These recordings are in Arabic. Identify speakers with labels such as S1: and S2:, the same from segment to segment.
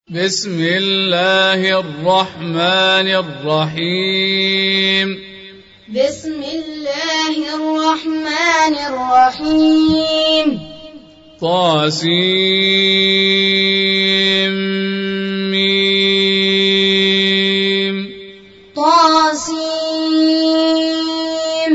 S1: بسم الله الرحمن الرحيم.
S2: بسم الله الرحمن الرحيم.
S1: طاسيم ميم.
S2: طاسيم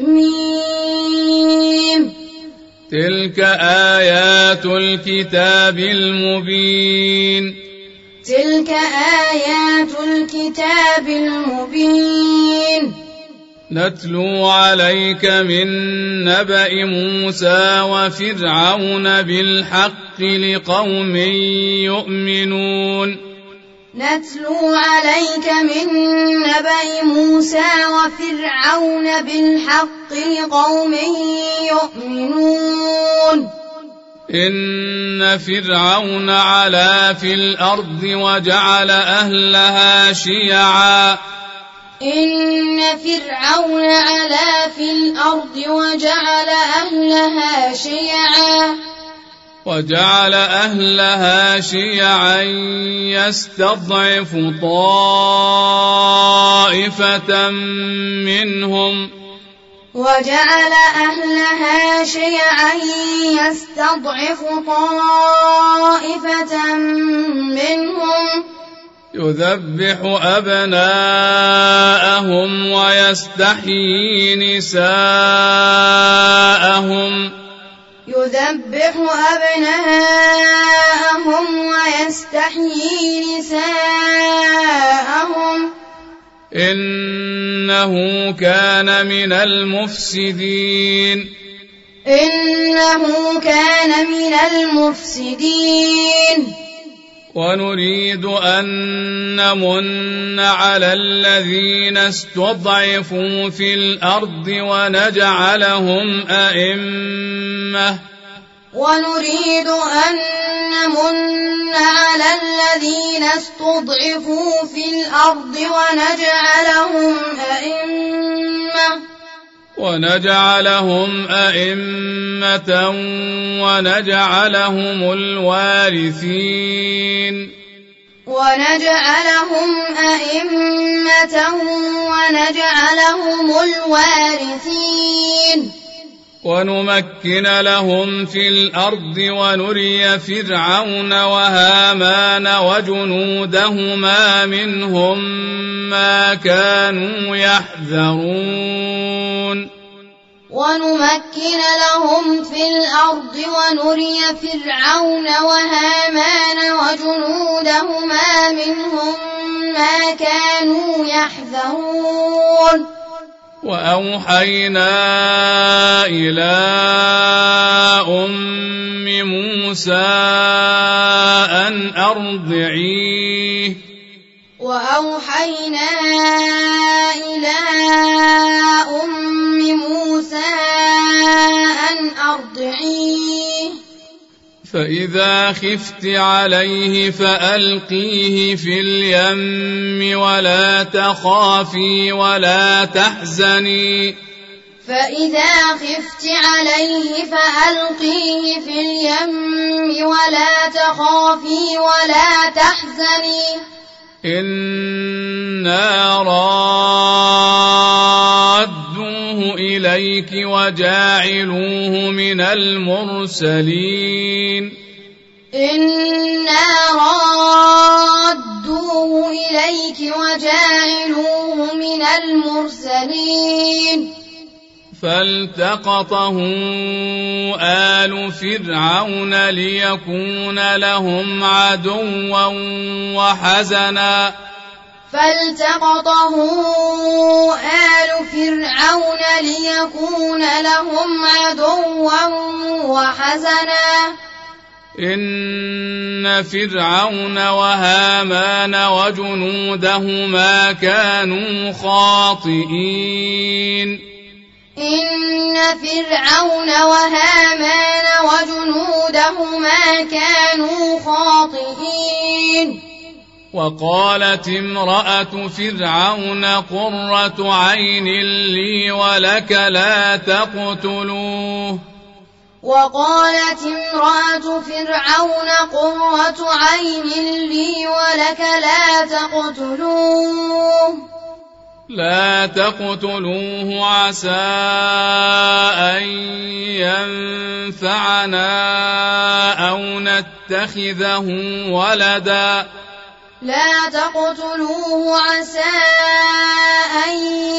S2: ميم.
S1: تلك آيات الكتاب المبين.
S2: تلك آيات الكتاب المبين.
S1: نتلو عليك من نبأ موسى وفرعون بالحق لقوم يؤمنون.
S2: نتلو عليك من نبأ موسى وفرعون بالحق لقوم يؤمنون.
S1: إن فرعون علا في الأرض وجعل أهلها شيعا.
S2: إن فرعون علا في الأرض وجعل أهلها شيعا يستضعف طائفة منهم. وجعل أهلها شيعا يستضعف طائفة منهم.
S1: يذبح أبناءهم ويستحيي نساءهم.
S2: يذبح أبناءهم ويستحيي نساءهم.
S1: إنه كان من المفسدين.
S2: إنه كان من المفسدين.
S1: ونريد أن نمن على الذين استضعفوا في الأرض ونجعلهم أئمة.
S2: ونريد أن نمن على الذين استضعفوا في الأرض ونجعلهم أئمة ونجعلهم الوارثين. ونمكن لهم في الأرض ونري فرعون وهامان وجنودهما منهم ما كانوا يحذرون. ونمكن لهم في الأرض ونري فرعون وهامان وجنودهما منهم ما كانوا يحذرون.
S1: وأوحينا إلى أم موسى أن أرضعيه.
S2: وأوحينا إلى أم موسى أن أرضعيه.
S1: فإذا خفت عليه فألقيه في اليم ولا تخافي ولا تحزني.
S2: فإذا خفت عليه فألقيه في اليم ولا تخافي ولا تحزني.
S1: إنا رادوه إليك وجاعلوه من المرسلين.
S2: إنا رادوه إليك وجاعلوه من المرسلين.
S1: فالتقطه آل فرعون ليكون لهم عدوا وحزنا.
S2: فالتقطه آل فرعون ليكون لهم عدوا وحزنا.
S1: إن فرعون وهامان وجنودهما كانوا خاطئين.
S2: إن فرعون وهامان وجنودهما كانوا خاطئين.
S1: وقالت امرأة فرعون قرة عين لي ولك لا تقتلوه.
S2: وقالت امرأة فرعون قرة عين لي ولك
S1: لا تقتلوه عسى أن ينفعنا أو نتخذه ولدا
S2: لا تقتلوه عسى أن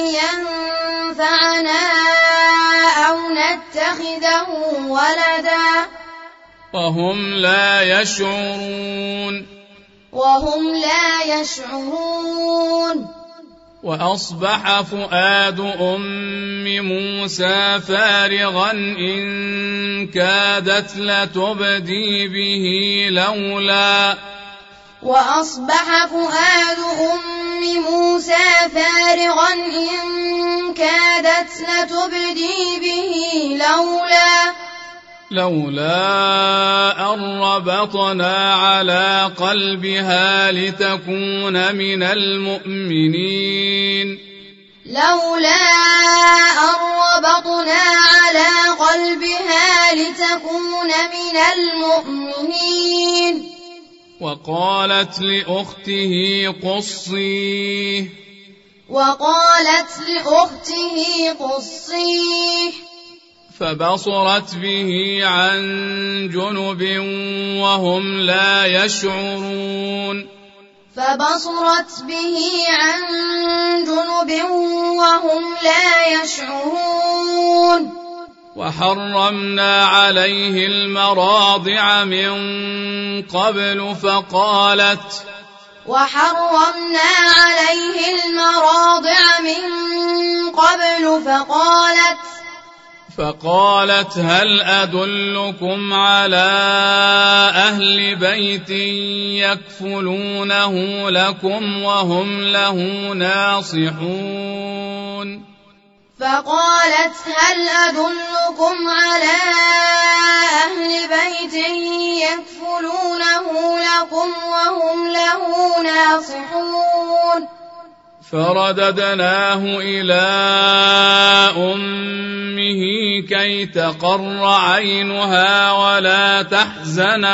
S2: ينفعنا أو نتخذه ولدا
S1: وهم لا يشعرون وأصبح فؤاد أم موسى فارغا إن كادت لتبدي به لولا أن ربطنا على قلبها لتكون من المؤمنين وقالت لأخته قصيه فبصرت به عن جنب وهم لا يشعرون وحرمنا عليه المراضع من قبل فقالت هل أدلكم على أهل بيت يكفلونه لكم وهم له ناصحون فرددناه إلى أمه كي تقر عينها ولا تحزن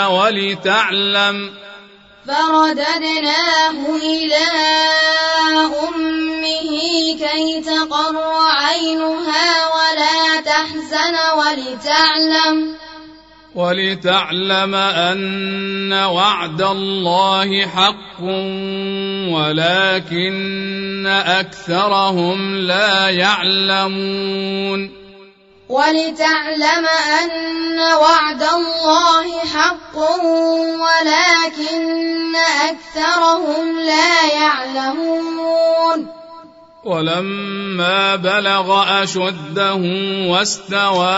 S1: ولتعلم أن وعد الله حق ولكن أكثرهم لا يعلمون ولما بلغ أشده واستوى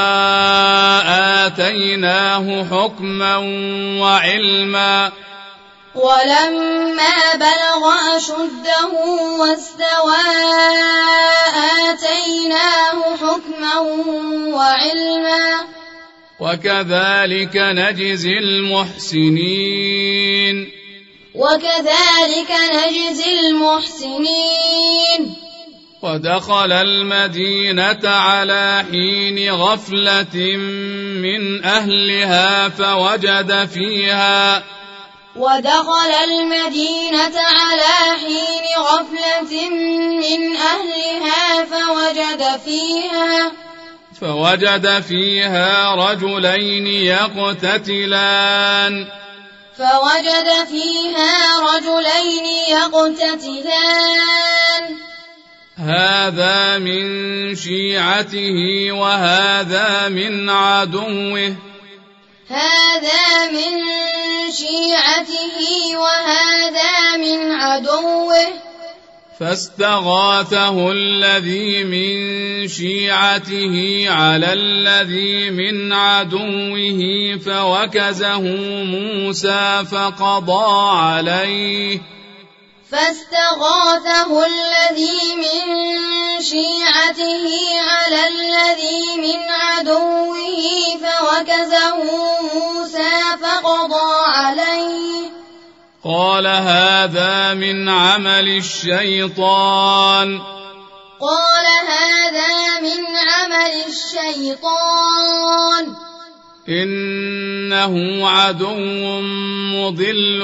S1: آتيناه حكما وعلما وكذلك نجزي المحسنين ودخل المدينة على حين غفلة من أهلها فوجد فيها رجلين يقتتلان هذا من شيعته وهذا من عدوه فاستغاثه الذي من شيعته على الذي من عدوه فوكزه موسى فقضى عليه قال هذا من عمل الشيطان إنه عدو مضل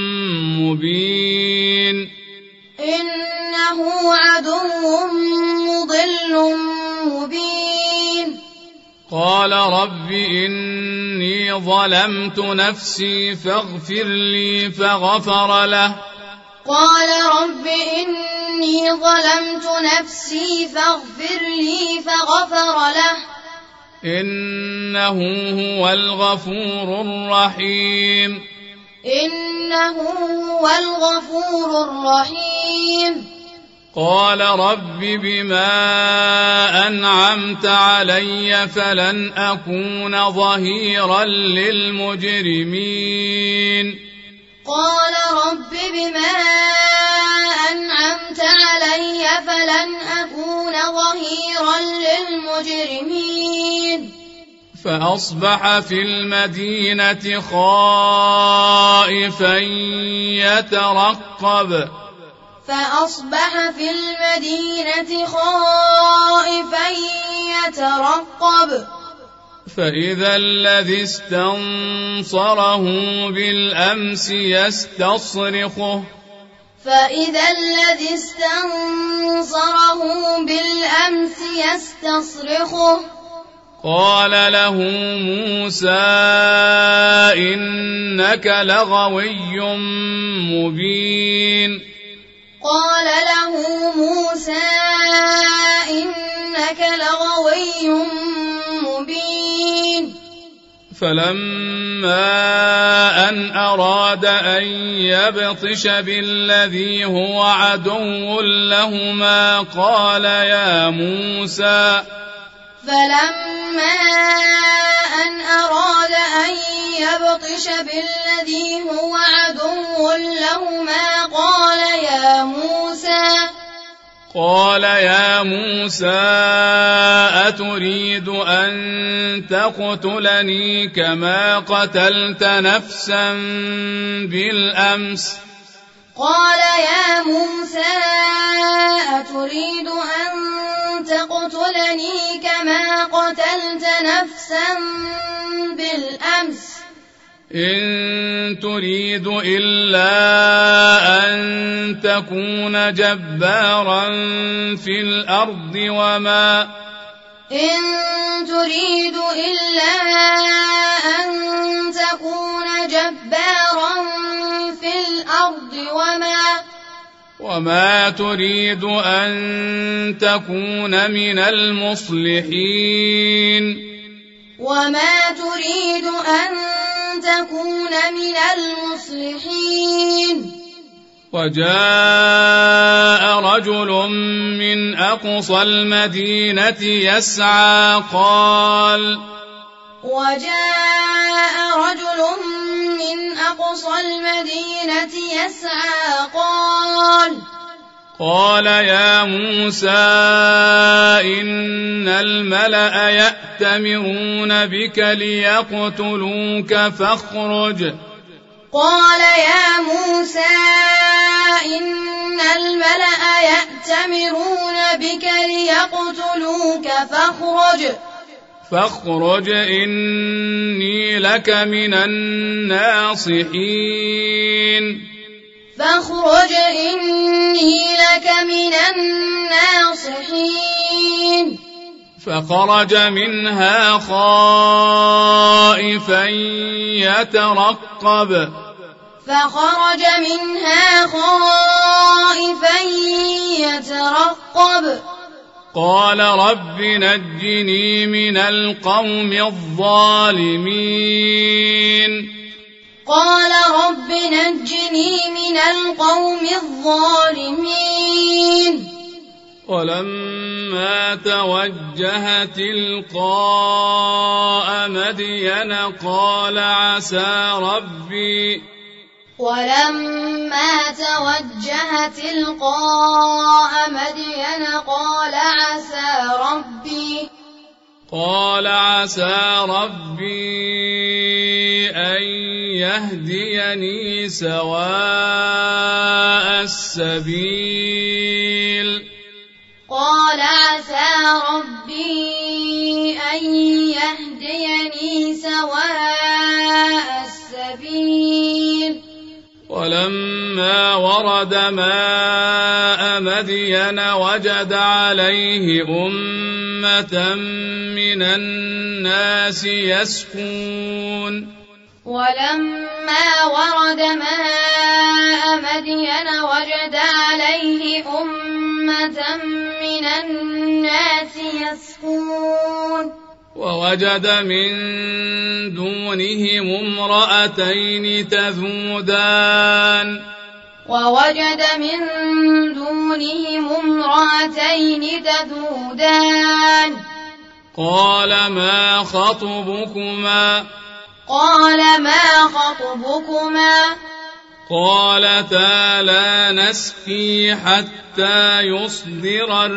S1: مبين
S2: إنه عدو مضل مبين
S1: قال رب إني ظلمت نفسي فاغفر لي فغفر له
S2: قال رب إني ظلمت نفسي فاغفر لي فغفر له
S1: إنه هو الغفور الرحيم
S2: إنه هو الغفور الرحيم
S1: قال رب بما أنعمت علي فلن أكون ظهيرا للمجرمين
S2: قال رب بما أنعمت علي فلن أكون ظهيرا للمجرمين
S1: فأصبح في المدينة خائفا يترقب
S2: فأصبح في المدينة خائفا يترقب
S1: فإذا الذي استنصره بالأمس يستصرخه
S2: فإذا الذي استنصره بالأمس يستصرخه
S1: قال له موسى إنك لغوي مبين
S2: قال له موسى إنك لغوي مبين
S1: فلما أن أراد أن يبطش بالذي هو عدو لهما قال يا موسى
S2: فلما أن أراد أن يبطش بالذي هو عدو لهما
S1: قال يا موسى أتريد أن تقتلني كما قتلت نفسا بالأمس
S2: قال يا موسى أتريد أن تقتلني كما قتلت نفسا بالأمس
S1: إن تريد إلا أن تكون جبارا في الأرض
S2: إن تريد إلا أن تكون جبارا في الأرض
S1: وما تريد أن تكون من المصلحين
S2: وما تريد أن تكون من المصلحين
S1: وجاء رجل من أقصى المدينة يسعى قال يا موسى إن الملأ يأتمرون بك ليقتلوك فاخرج
S2: قال يا موسى إن الملأ يأتمرون بك ليقتلوك
S1: فاخرج إني لك من الناصحين فخرج منها خائفا يترقب قال رب نجني من القوم الظالمين ولما توجه تلقاء مدين قال عسى ربي أن يهديني سواء السبيل
S2: قال عسى ربي أن يهديني سواء
S1: ولما ورد ماء مدين وجد عليه أمة من الناس يسقون
S2: ولما ورد ماء مدين وجد عليه أمة من الناس يسقون
S1: ووجد من دونهم امرأتين تذودان قال ما خطبكما قالتا لا نسقي حتى يصدر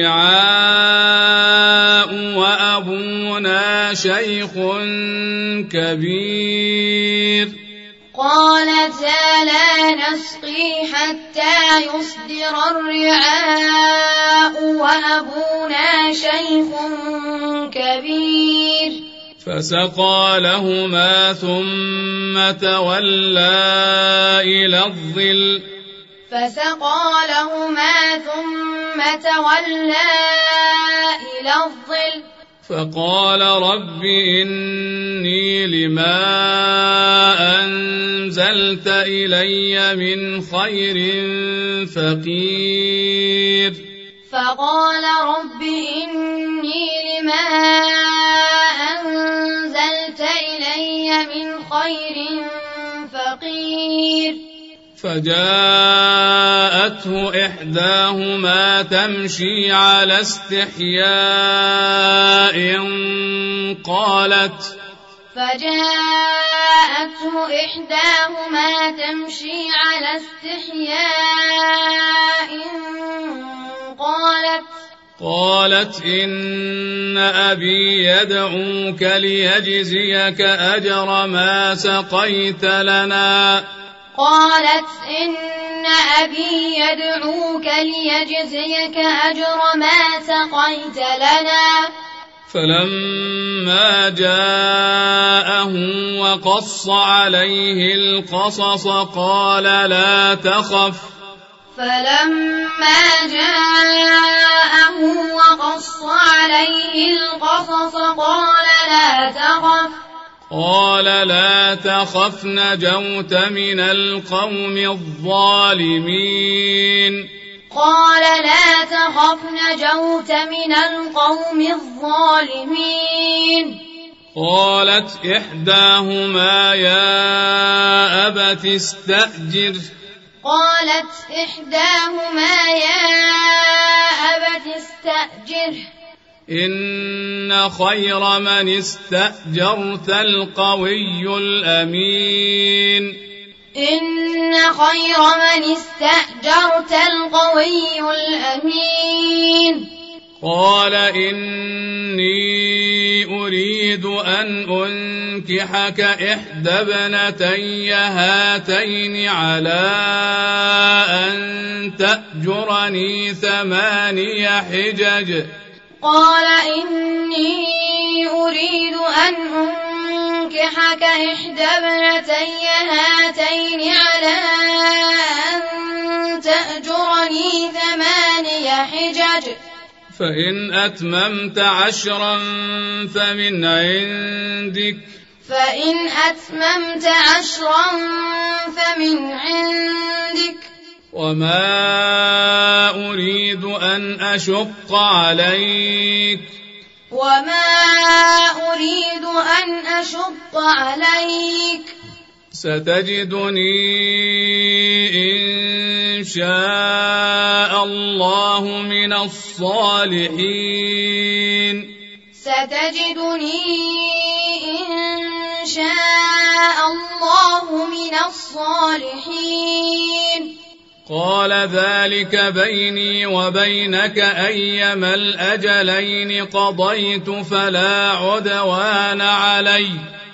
S1: الرعاء وأبونا شيخ كبير فسقى لهما ثم تولى إلى الظل فقال رب إني لما أنزلت إلي من خير فقير فجاءته إحداهما تمشي على استحياء قالت إن أبي يدعوك ليجزيك أجر ما سقيت لنا فلما جاءه وقص عليه القصص قال لا تخف قال لا تخف نجوت من القوم الظالمين قالت إحداهما يا أبت استأجره إن خير من استأجرت القوي الأمين قال إني أريد أن أنكحك إحدى ابنتي هاتين على أن تأجرني 8 حجج فإن أتممت 10 فمن عندك وما أريد أن أشق عليك ستجدني إن شاء الله من الصالحين قال ذلك بيني وبينك أيما الأجلين قضيت فلا عدوان علي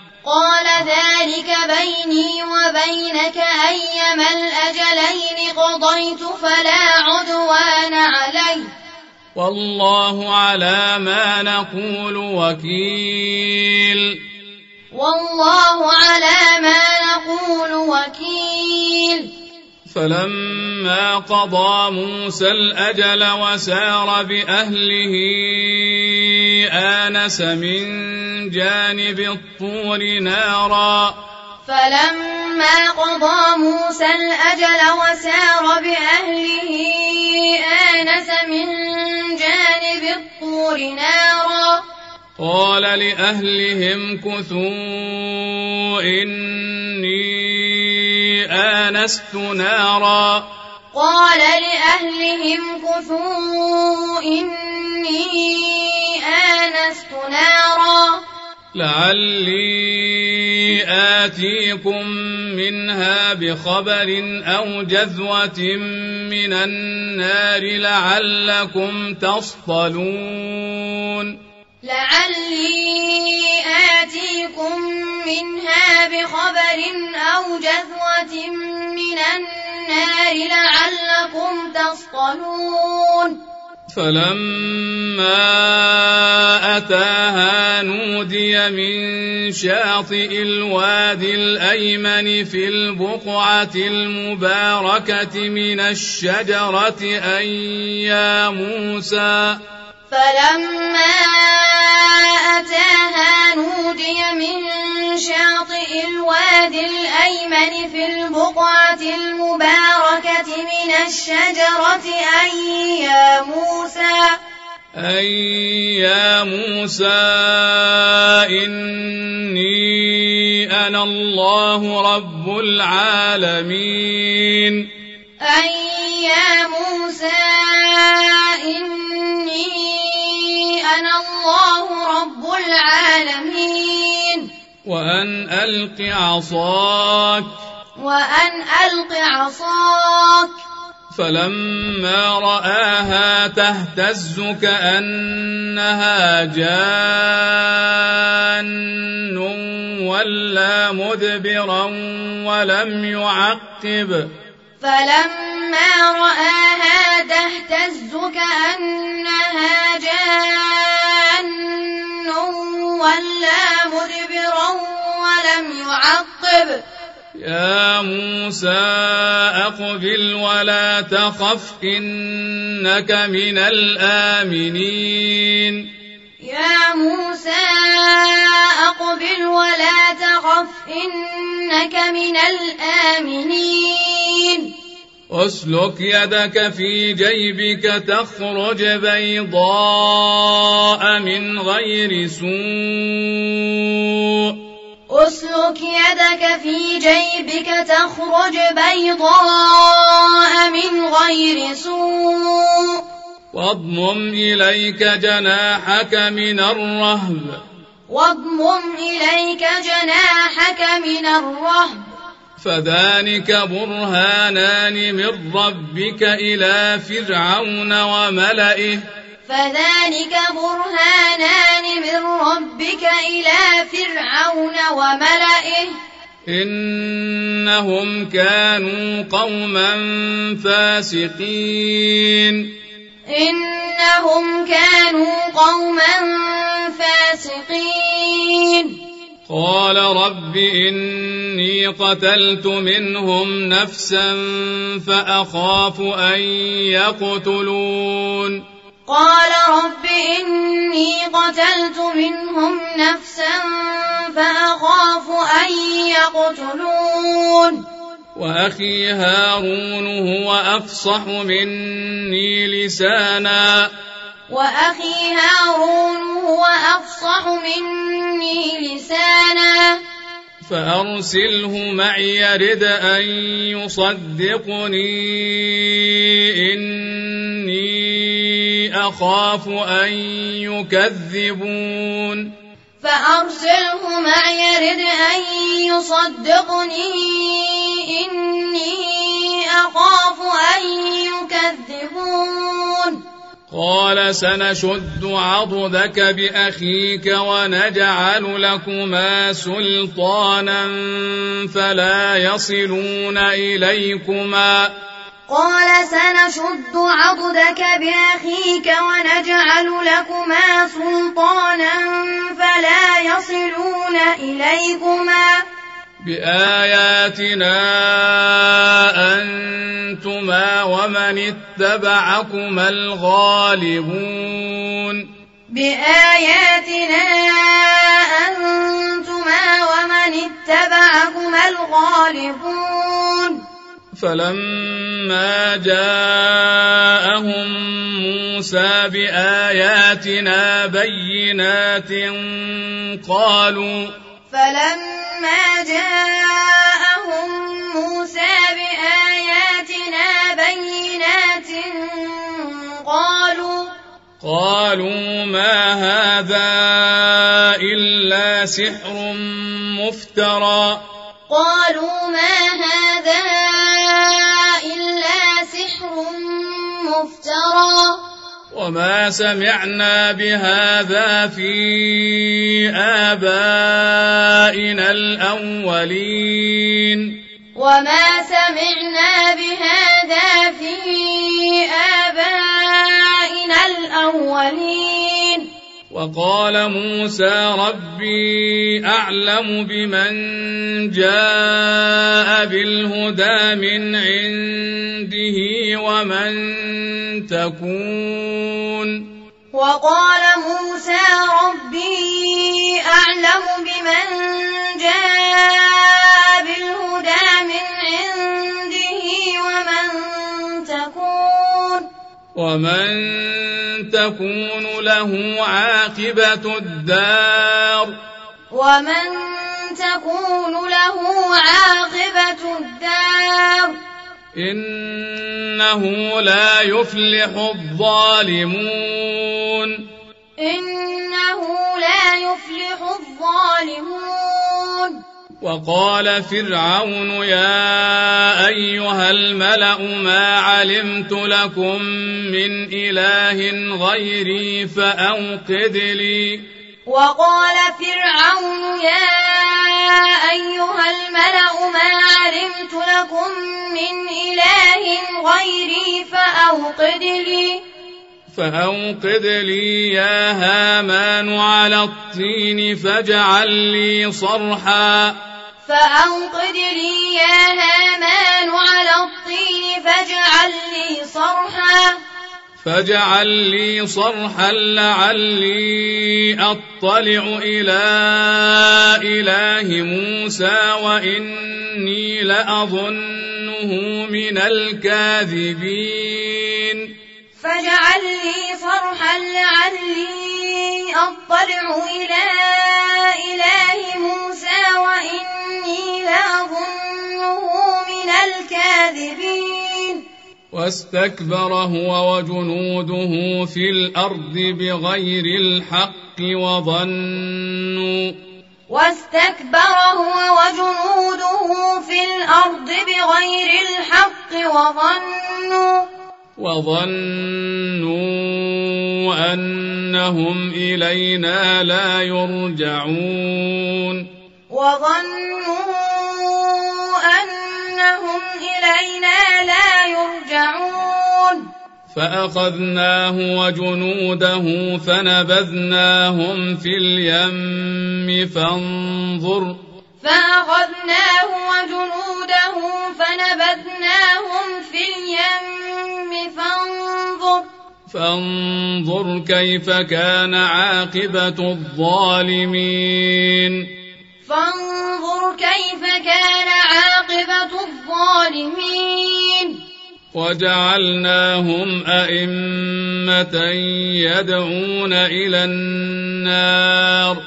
S1: والله على ما نقول وكيل فلما قضى موسى الأجل وسار بأهله آنس من جانب الطور نارا
S2: فلما قضى موسى الأجل وسار بأهله آنس من جانب الطور نارا
S1: قال لأهلهم كثوا إني آنست نارا
S2: قال لأهلهم كثوا إني آنست نارا
S1: لعلي آتيكم منها بخبر أو جذوة من النار لعلكم تصطلون
S2: لعلي آتيكم منها بخبر أو جذوة من النار لعلكم تصطلون
S1: فلما أتاها نودي من شاطئ الوادي الأيمن في البقعة المباركة من الشجرة أن يا موسى
S2: فلما أتاها نودي من شاطئ الوادي الأيمن في البقعة المباركة من الشجرة أن يا موسى
S1: إني أنا الله رب العالمين
S2: أن يا موسى إني أنا الله رب العالمين
S1: وأن ألق عصاك فلما رآها تهتز كأنها جان ولا مدبرا ولم يعقب
S2: فلما رآها تهتز كأنها جان ولا مدبرا ولم يعقب
S1: يا موسى أقبل ولا تخف إنك من الآمنين
S2: يا موسى أقبل ولا تخف إنك من الآمنين
S1: أسلك يدك في جيبك تخرج بيضاء من غير سوء
S2: أسلك يدك في جيبك تخرج بيضاء من غير سوء
S1: واضمم إليك جناحك من الرهب فذلك برهانان من ربك إلى فرعون وملئه إنهم كانوا قوما فاسقين قال رب إني قتلت منهم نفسا فأخاف أن يقتلون وأخي هارون هو أفصح مني لسانا فأرسله معي يرد أن يصدقني إني أخاف أن يكذبون قال سنشد عضدك بأخيك ونجعل لكما سلطانا فلا يصلون إليكما بآياتنا أنتما ومن اتبعكما الغالبون
S2: بآياتنا أنتما ومن اتبعكما الغالبون
S1: فلما جاءهم موسى بآياتنا بينات قالوا ما هذا إلا سحر مفترى وما سمعنا بهذا في آبائنا الأولين وقال موسى ربي أعلم بمن جاء بالهدى من عنده ومن تكون له عاقبة الدار إنه لا يفلح الظالمون وقال فرعون يا أيها الملأ ما علمت لكم من إله غيري فأوقد لي يا هامان على الطين فاجعل لي صرحا لعلي أطلع إلى إله موسى وإني لأظنه من الكاذبين واستكبر هو وجنوده في الأرض بغير الحق وظنوا أنهم إلينا لا يرجعون فأخذناه وجنوده فنبذناهم في اليم فانظر كيف كان عاقبة الظالمين وجعلناهم أئمة يدعون إلى النار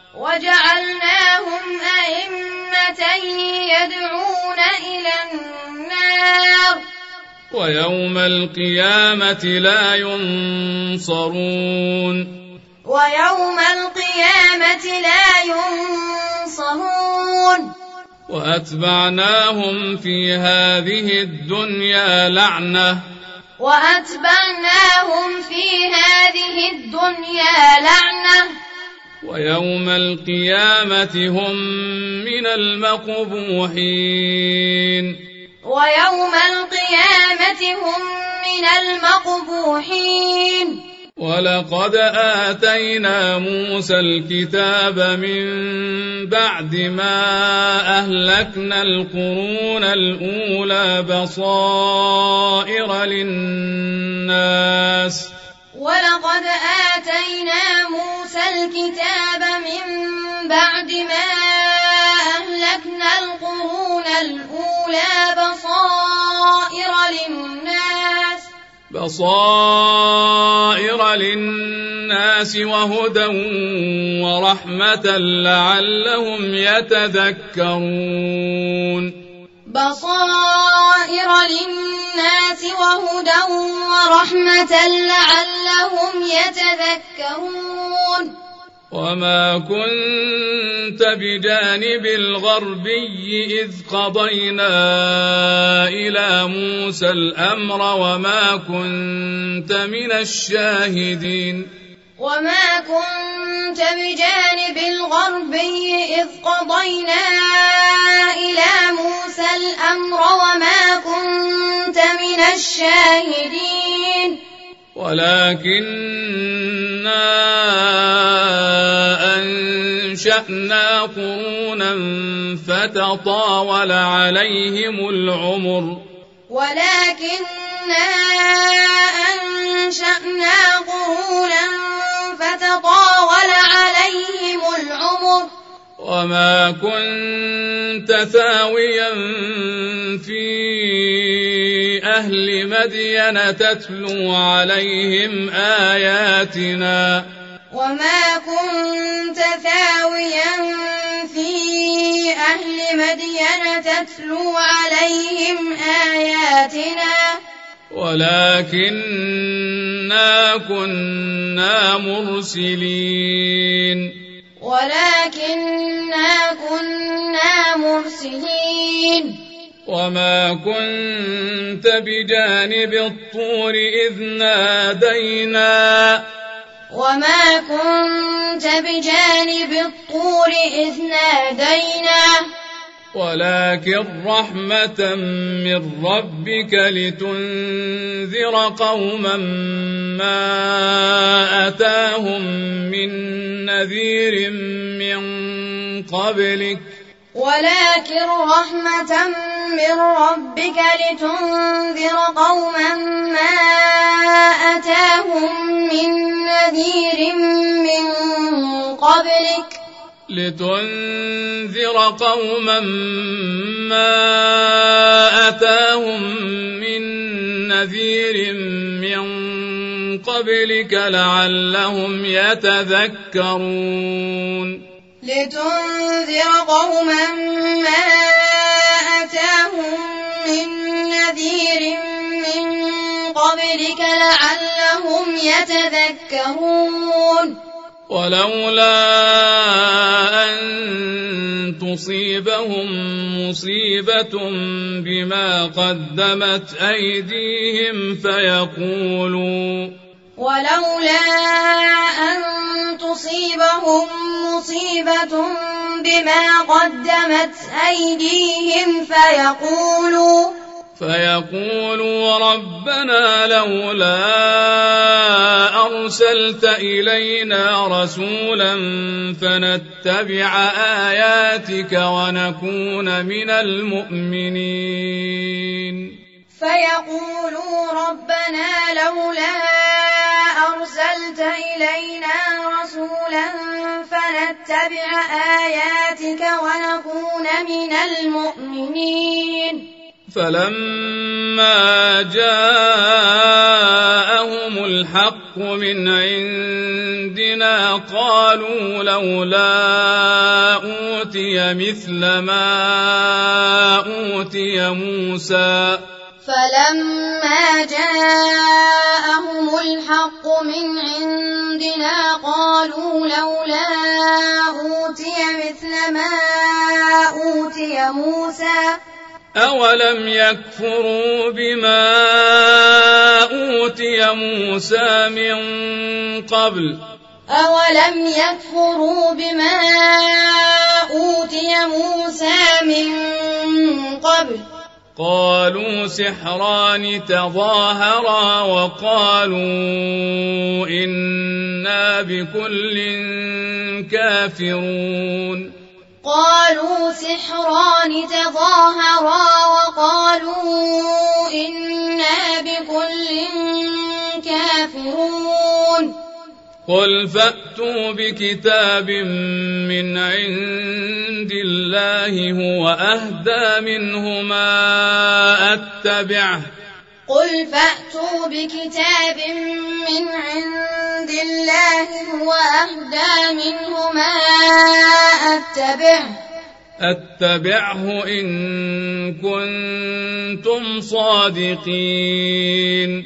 S1: ويوم القيامة لا ينصرون وأتبعناهم في هذه الدنيا لعنة ويوم القيامة هم من المقبوحين ولقد آتينا موسى الكتاب من بعد ما أهلكنا القرون الأولى بصائر للناس
S2: ولقد آتينا موسى الكتاب من بعد ما أهلكنا القرون الأولى بصائر للناس وهدى ورحمة لعلهم يتذكرون بصائر للناس وهدى ورحمة لعلهم يتذكرون
S1: وما كنت بجانب الغربي إذ قضينا إلى موسى الأمر وما كنت من الشاهدين
S2: وما كنت بجانب الغربي إذ قضينا إلى موسى الأمر وما كنت من الشاهدين
S1: ولكننا أنشأنا قرونا فتطاول عليهم العمر
S2: ولكننا أنشأنا قرونا فتطاول عليهم العمر
S1: وما كنت ثاويا في أهل مدين تتلو عليهم آياتنا
S2: وما كنت ثاويا في أهل مدين تتلو عليهم آياتنا
S1: ولكننا كنا مرسلين وما كنت بجانب الطور إذ نادينا ولكن رحمة من ربك لتنذر قوما ما أتاهم من نذير من قبلك
S2: ولكن رحمة من ربك لتنذر قوما ما أتاهم من نذير من قبلك
S1: لعلهم يتذكرون
S2: لتنذر قوما ما أتاهم من نذير من قبلك لعلهم يتذكرون
S1: ولولا أن تصيبهم مصيبة بما قدمت أيديهم
S2: ولولا أن تصيبهم مصيبة بما قدمت أيديهم
S1: فيقولوا ربنا لولا أرسلت إلينا رسولا فنتبع آياتك ونكون من المؤمنين
S2: فيقولوا ربنا لولا أرسلت إلينا رسولا فنتبع آياتك ونكون من المؤمنين
S1: فلما جاءهم الحق من عندنا قالوا لولا أوتي مثل ما أوتي موسى
S2: فلما جاءهم الحق من عندنا قالوا لولا أوتي مثل ما أوتي موسى
S1: أولم يكفروا بما أوتي موسى من قبل قالوا سحران تظاهرا وقالوا إنا بكل كافرون
S2: قالوا سحران تظاهرا وقالوا إنا بكل كافرون
S1: قل فأتوا بكتاب من عند الله هو أهدى منهما أتبعه
S2: قل فأتوا بكتاب من عند الله هو أهدى منهما أتبعه إن كنتم صادقين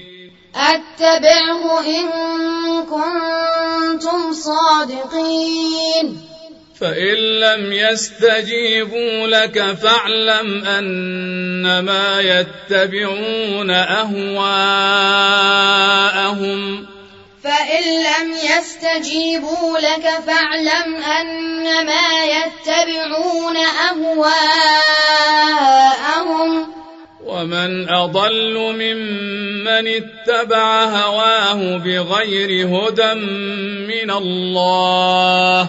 S2: فإن لم يستجيبوا لك فاعلم أنما يتبعون أهواءهم ومن أضل ممن اتبع هواه بغير هدى من الله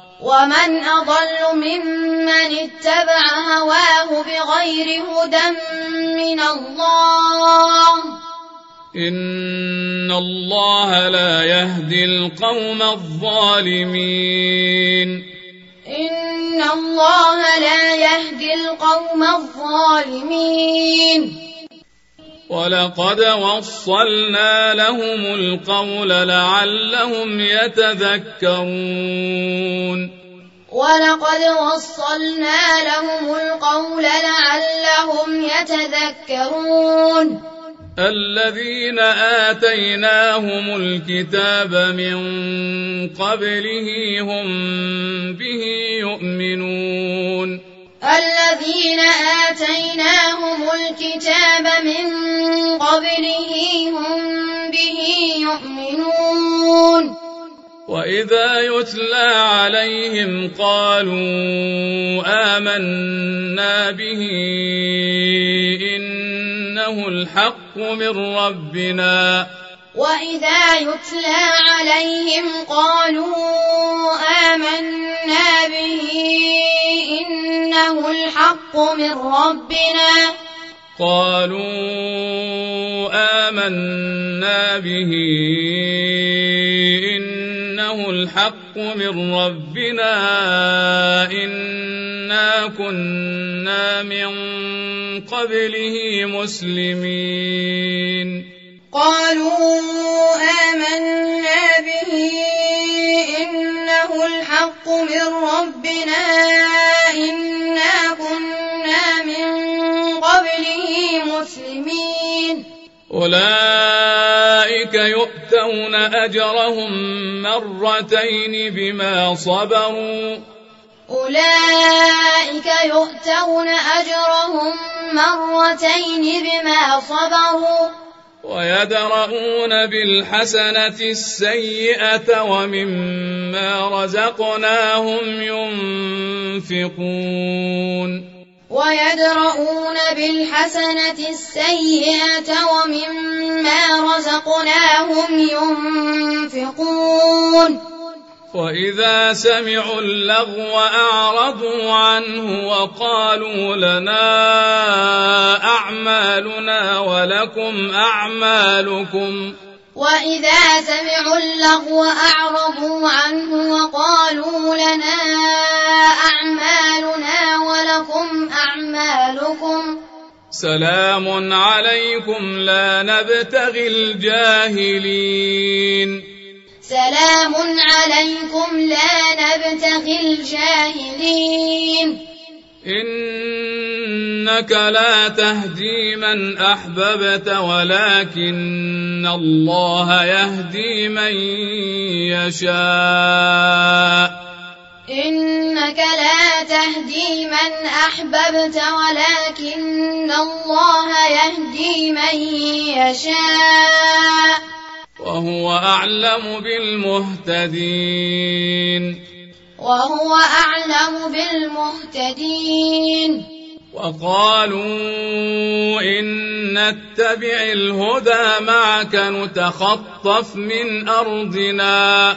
S2: إن الله لا يهدي القوم الظالمين ولقد وصلنا لهم القول لعلهم يتذكرون الذين آتيناهم الكتاب من قبله هم به يؤمنون وإذا يتلى عليهم قالوا آمنا به إنه الحق من ربنا إنا كنا من قبله مسلمين أولئك يؤتون أجرهم مرتين بما صبروا ويدرؤون بالحسنة السيئة ومما رزقناهم ينفقون وإذا سمعوا اللغو أعرضوا عنه وقالوا لنا أعمالنا ولكم أعمالكم سلام عليكم لا نبتغي الجاهلين إنك لا تهدي من أحببت ولكن الله يهدي من يشاء وهو أعلم بالمهتدين
S1: وقالوا إن نتبع الهدى معك نتخطف من أرضنا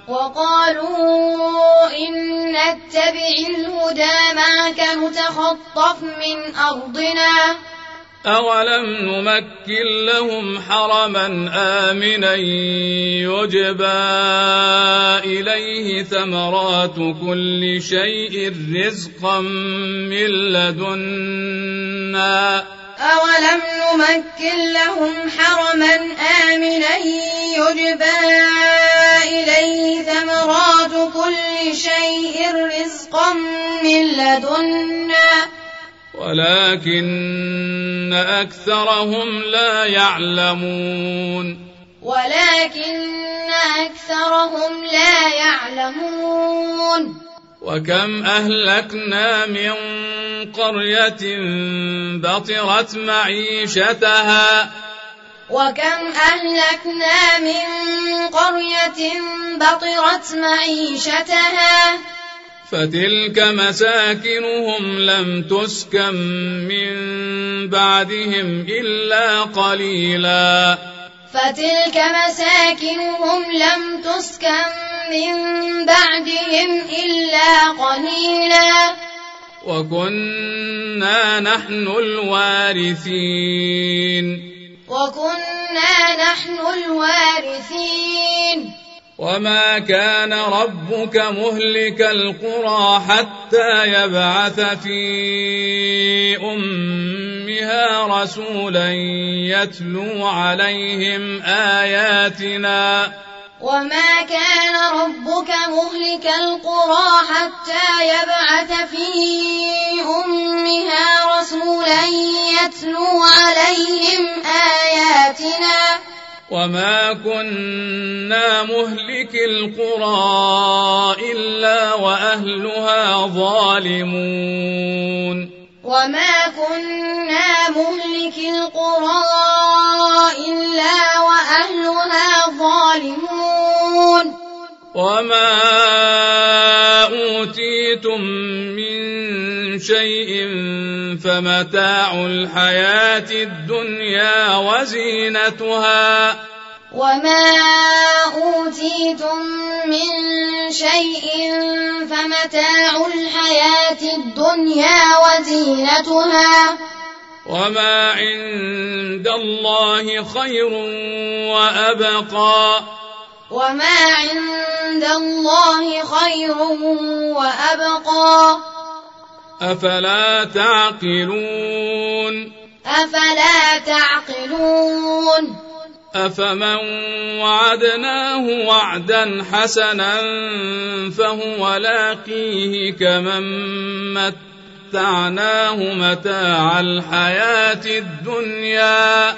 S1: أولم نمكن لهم حرما آمنا يجبى إليه ثمرات كل شيء رزقا من لدنا ولكن أكثرهم لا يعلمون وكم أهلكنا من قرية بطرت معيشتها فتلك مساكنهم لم تسكن من بعدهم إلا قليلا وكنا نحن الوارثين وما كان ربك مهلك القرى حتى يبعث في أمها رسولا يتلو عليهم آياتنا وما كنا مهلك القرى إلا وأهلها ظالمون وما أوتيتم من شيء فمتاع الحياة الدنيا وزينتها وما عند الله خير وأبقى أفلا تعقلون أفمن وعدناه وعدا حسنا فهو لاقيه كمن متعناه متاع الحياة الدنيا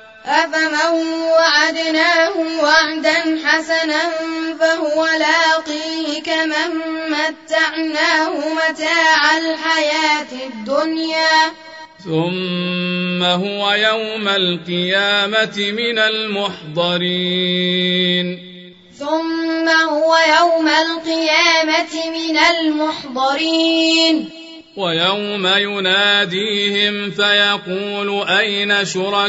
S1: ثم هو يوم القيامة من المحضرين ويوم يناديهم فيقول أين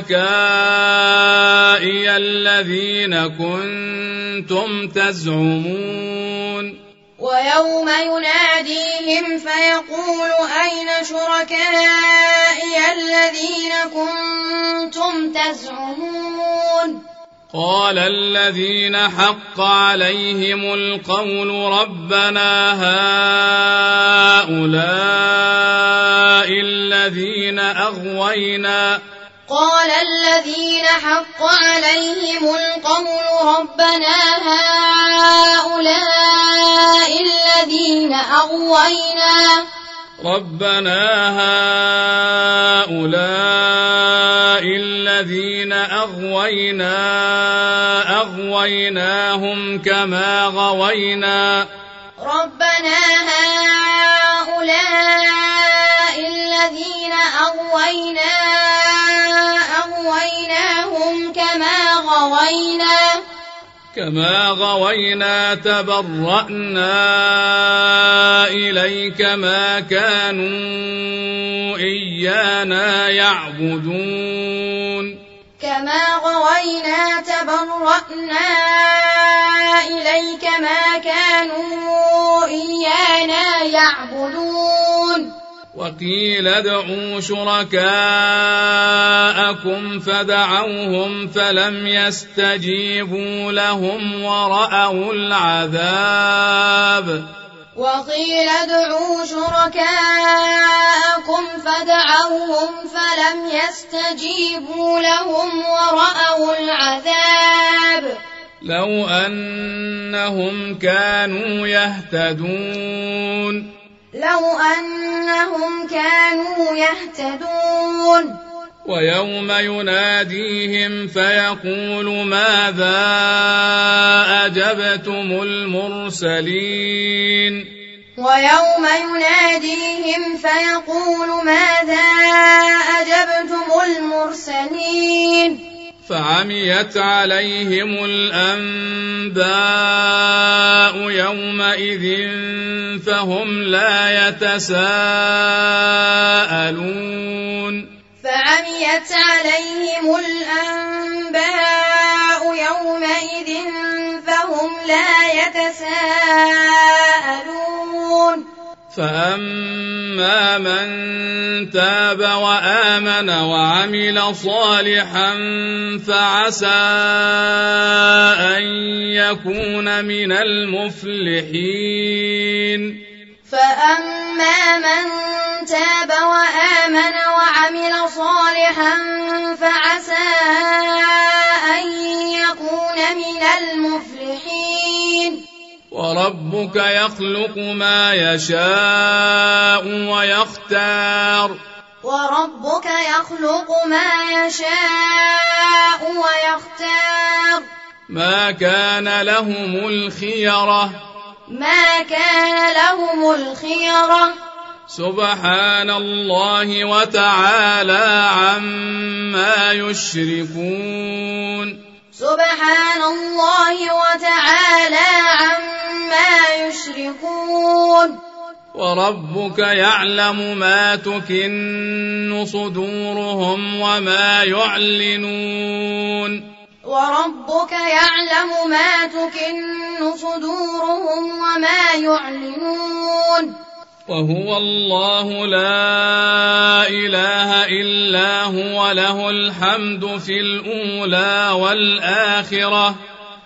S1: شركائي الذين كنتم تزعمون قال الذين حق عليهم القول ربنا هؤلاء الذين أغوينا أغويناهم كما غوينا كما غوينا تبرأنا إليك ما كانوا إيانا يعبدون
S3: كما غوينا تبرأنا إليك ما كانوا إيانا يعبدون
S1: وقيل ادعوا شركاءكم فدعوهم فلم يستجيبوا لهم ورأوا العذاب
S3: وقيل ادعوا شركاءكم فدعوهم فلم يستجيبوا لهم ورأوا العذاب
S1: لو أنهم كانوا يهتدون ويوم يناديهم فيقول ماذا أجبتم المرسلين
S3: ويوم يناديهم فيقول ماذا أجبتم المرسلين
S1: فعميت عليهم الأنباء يومئذ فهم لا يتساءلون
S3: فعميت عليهم الأنباء يومئذ فهم لا يتساءلون
S1: فأما من تاب وآمن وعمل صالحا فعسى أن يكون من المفلحين
S3: فأما من تاب وآمن وعمل صالحا فعسى أن يكون من المفلحين
S1: وربك يخلق ما يشاء ويختار ما كان لهم الخيرة سبحان الله وتعالى عما يشركون وربك يعلم ما تكن صدورهم وما يعلنون وهو الله لا إله إلا هو له الحمد في الأولى والآخرة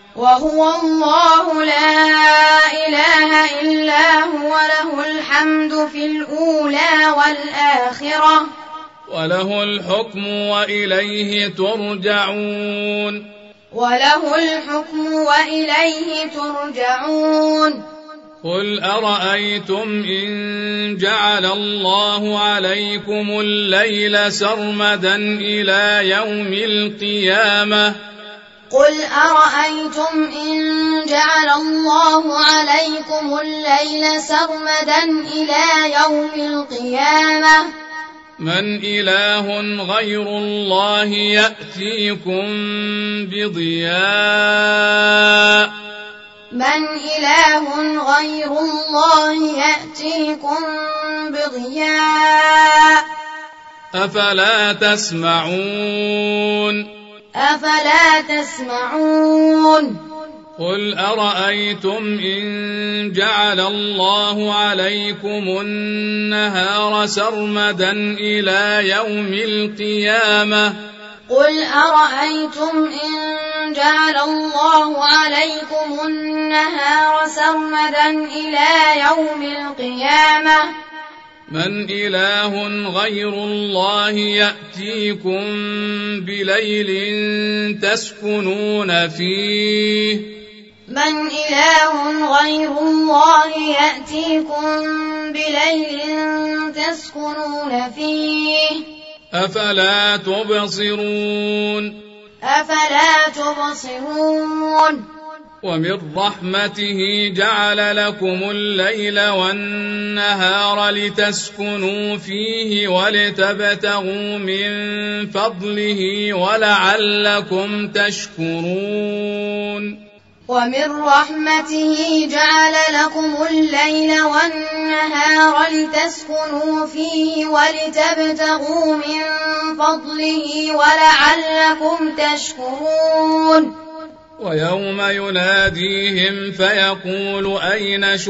S1: وله الحكم وإليه ترجعون قل أرأيتم إن جعل الله عليكم الليل سرمدا إلى يوم القيامة من إله غير الله يأتيكم بضياء أفلا تسمعون قل أرأيتم إن جعل الله عليكم النهار سرمدا إلى يوم القيامة من إله غير الله يأتيكم بليل تسكنون فيه أفلا تبصرون ومن رحمته جعل لكم الليل والنهار لتسكنوا فيه ولتبتغوا من فضله ولعلكم تشكرون
S3: ومن رحمته جعل لكم الليل والنهار لتسكنوا فيه ولتبتغوا من فضله ولعلكم تشكرون
S2: ويوم يناديهم فيقول أين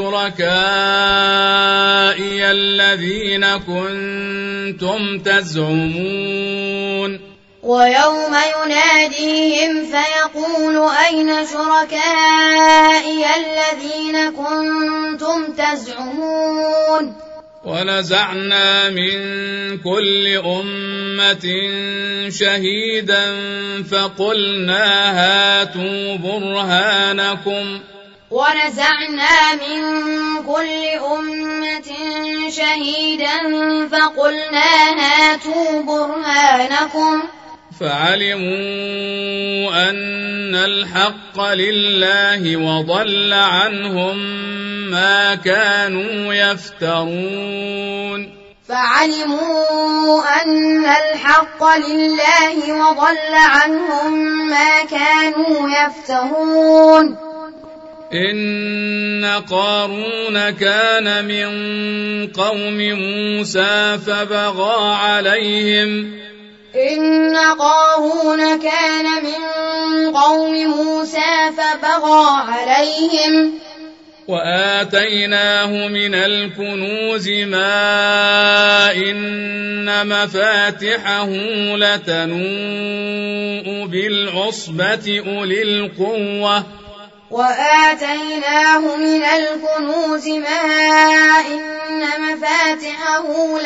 S2: شركائي الذين كنتم تزعمون
S3: ويوم يناديهم فيقول أين شركائي الذين كنتم تزعمون
S2: ونزعنا من كل أمة شهيدا فقلنا هاتوا برهانكم
S3: ونزعنا من كل أمة شهيدا فقلنا هاتوا برهانكم
S2: فعلموا أن الحق لله وضل عنهم ما كانوا يفترون
S3: فعلموا أن الحق لله وضل عنهم ما كانوا يفترون
S2: إن قارون كان من قوم موسى فبغى عليهم
S3: إن قارون كان من قوم موسى فبغى عليهم
S2: وآتيناه من الكنوز ما إن مفاتحه لتنوء بالعصبة أولي القوة
S3: وآتيناه من الكنوز ما إن مفاتحه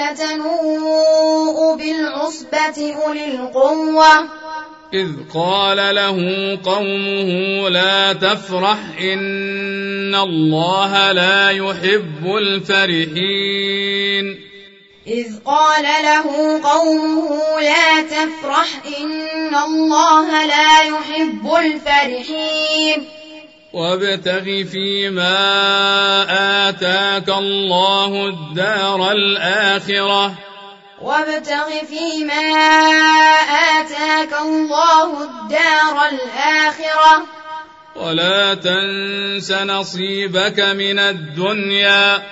S3: لتنوء بالعصبة أولي القوة
S2: إذ قال له قومه لا تفرح إن الله لا يحب الفرحين
S3: إذ قال له قومه لا تفرح إن الله لا يحب الفرحين
S2: وابتغ فيما آتاك الله الدار الآخرة
S3: وابتغ فيما آتاك الله الدار الآخرة
S2: ولا تنس نصيبك من الدنيا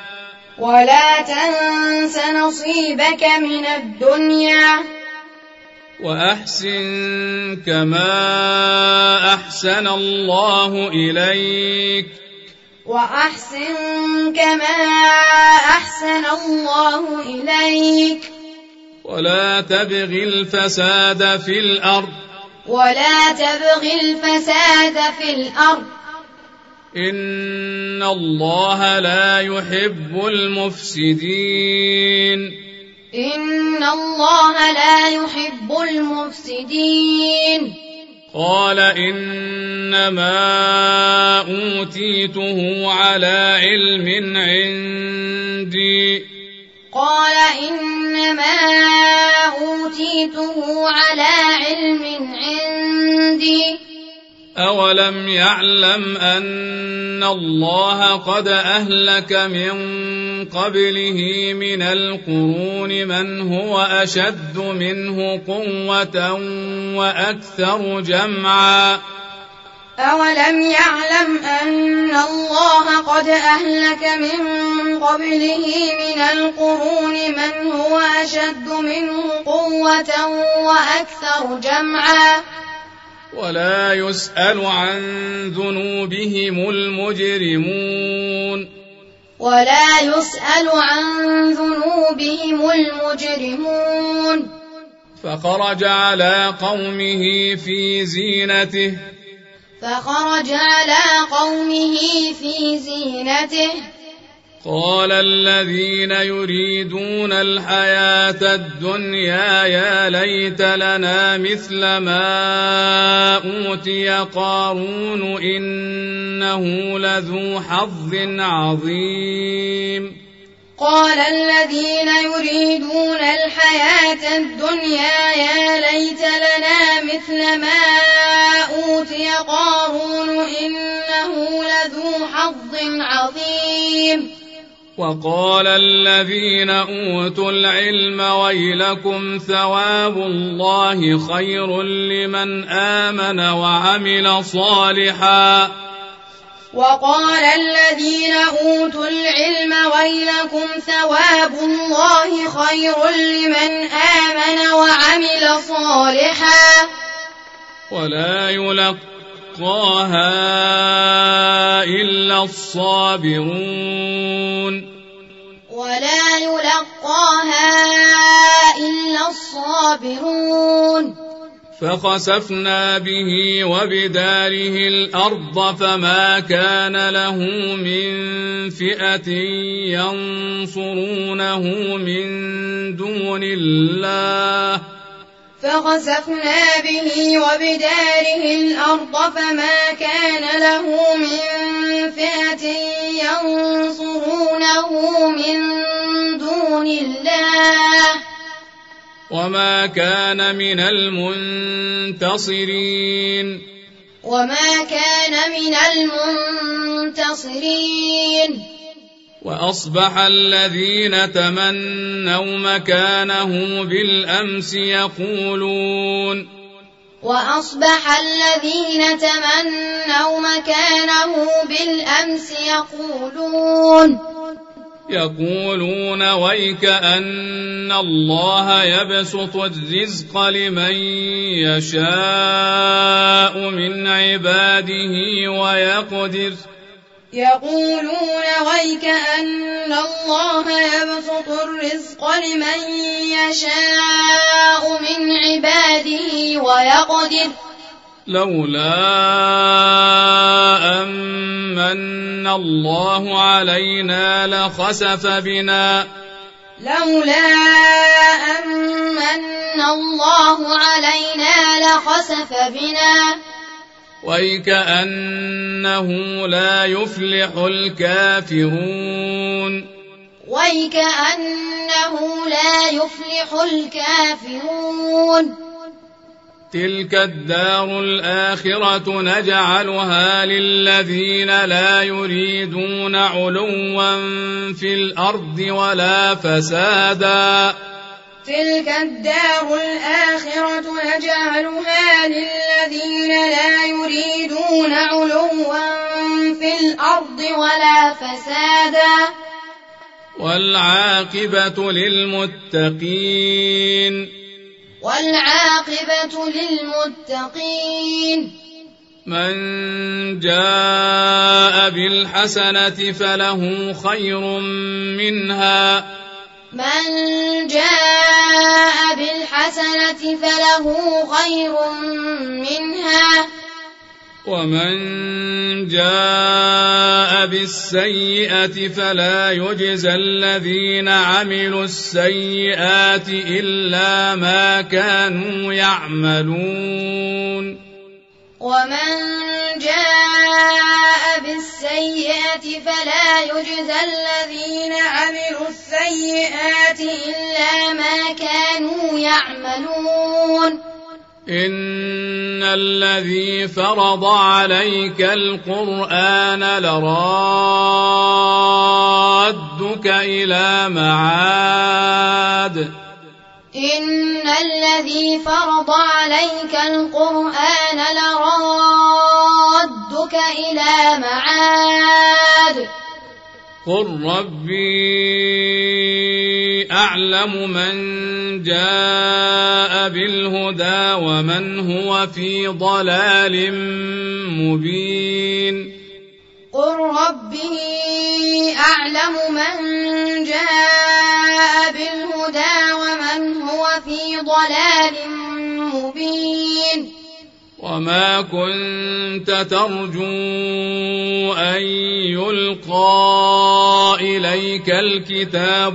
S2: وأحسن كما أحسن الله إليك ولا تبغ الفساد في الأرض إن الله لا يحب المفسدين قال إنما أوتيته على علم عندي أولم يعلم أن الله قد أهلك من قبله من القرون من هو أشد منه قوة وأكثر جمعا
S3: أولم يعلم أن الله قد أهلك من قبله من القرون من هو أشد منه قوة وأكثر جمعا
S2: ولا يسأل عن ذنوبهم المجرمون فخرج على قومه في زينته قال الذين يريدون الحياة الدنيا يا ليت لنا مثل ما أوتي قارون إنه لذو حظ عظيم
S3: قال الذين يريدون الحياة الدنيا يا ليت لنا مثل ما أوتي قارون إنه لذو حظ عظيم
S2: وقال الذين أوتوا العلم ويلكم ثواب الله خير لمن آمن وعمل صالحا
S3: وقال الذين أوتوا العلم ويلكم ثواب الله خير لمن آمن وعمل صالحا
S1: ولا يلقاها إلا الصابرون
S3: ولا يلقاها إلا الصابرون
S1: فخسفنا به وبداره الأرض فما كان له من فئة ينصرونه من دون الله
S3: فخسفنا به وبداره الأرض فما كان له من فئة ينصرونه من دون الله
S1: وما كان من المنتصرين وأصبح الذين تمنوا مكانه بالأمس يقولون ويك أن الله يبسط الرزق لمن يشاء من عباده ويقدر لولا أمن الله علينا لخسف بنا ويكأنه لا يفلح الكافرون تلك الدار الآخرة نجعلها للذين لا يريدون علوا في الأرض ولا فسادا والعاقبة للمتقين من جاء بالحسنة فله خير منها ومن جاء بالسيئة فلا يجزى الذين عملوا السيئات إلا ما كانوا يعملون إن الذي فرض عليك القرآن لرادك إلى معاد قل ربي أعلم من جاء بالهدى ومن هو في ضلال مبين وما كنت ترجو أن يلقى إليك الكتاب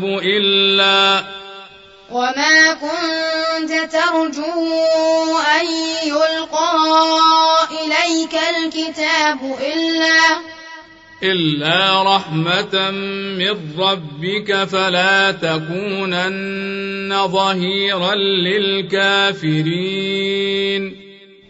S1: إلا رحمة من ربك فلا تكونن ظهيرا للكافرين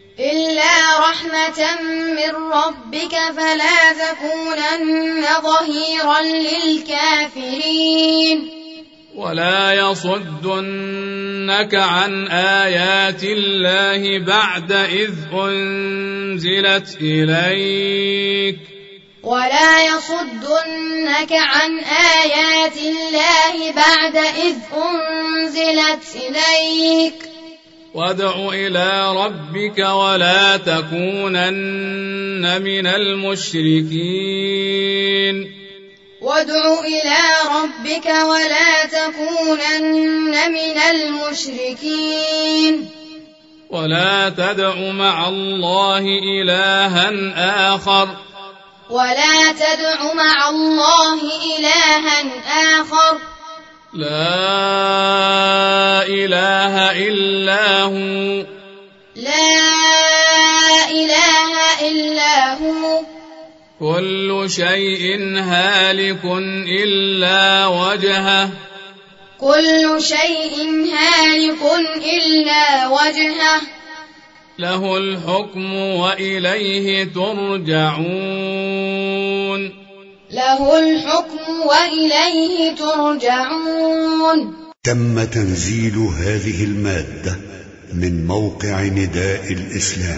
S1: ولا يصدنك عن آيات الله بعد إذ أنزلت إليك
S3: ولا يصدنك عن آيات الله بعد إذ أنزلت إليك
S2: وادع إلى ربك ولا تكونن من المشركين
S3: وادع إلى ربك ولا تكونن من المشركين
S2: ولا تدع مع الله إلها آخر
S3: ولا تدع مع الله إلها آخر
S2: لا إله إلا هو
S3: لا إله إلا هو
S2: كل شيء هالك إلا وجهه
S3: كل شيء هالك إلا وجهه
S2: له الحكم وإليه ترجعون
S3: له الحكم وإليه ترجعون.
S4: تم تنزيل هذه المادة من موقع نداء الإسلام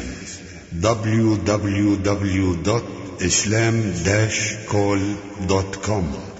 S4: www.islam-call.com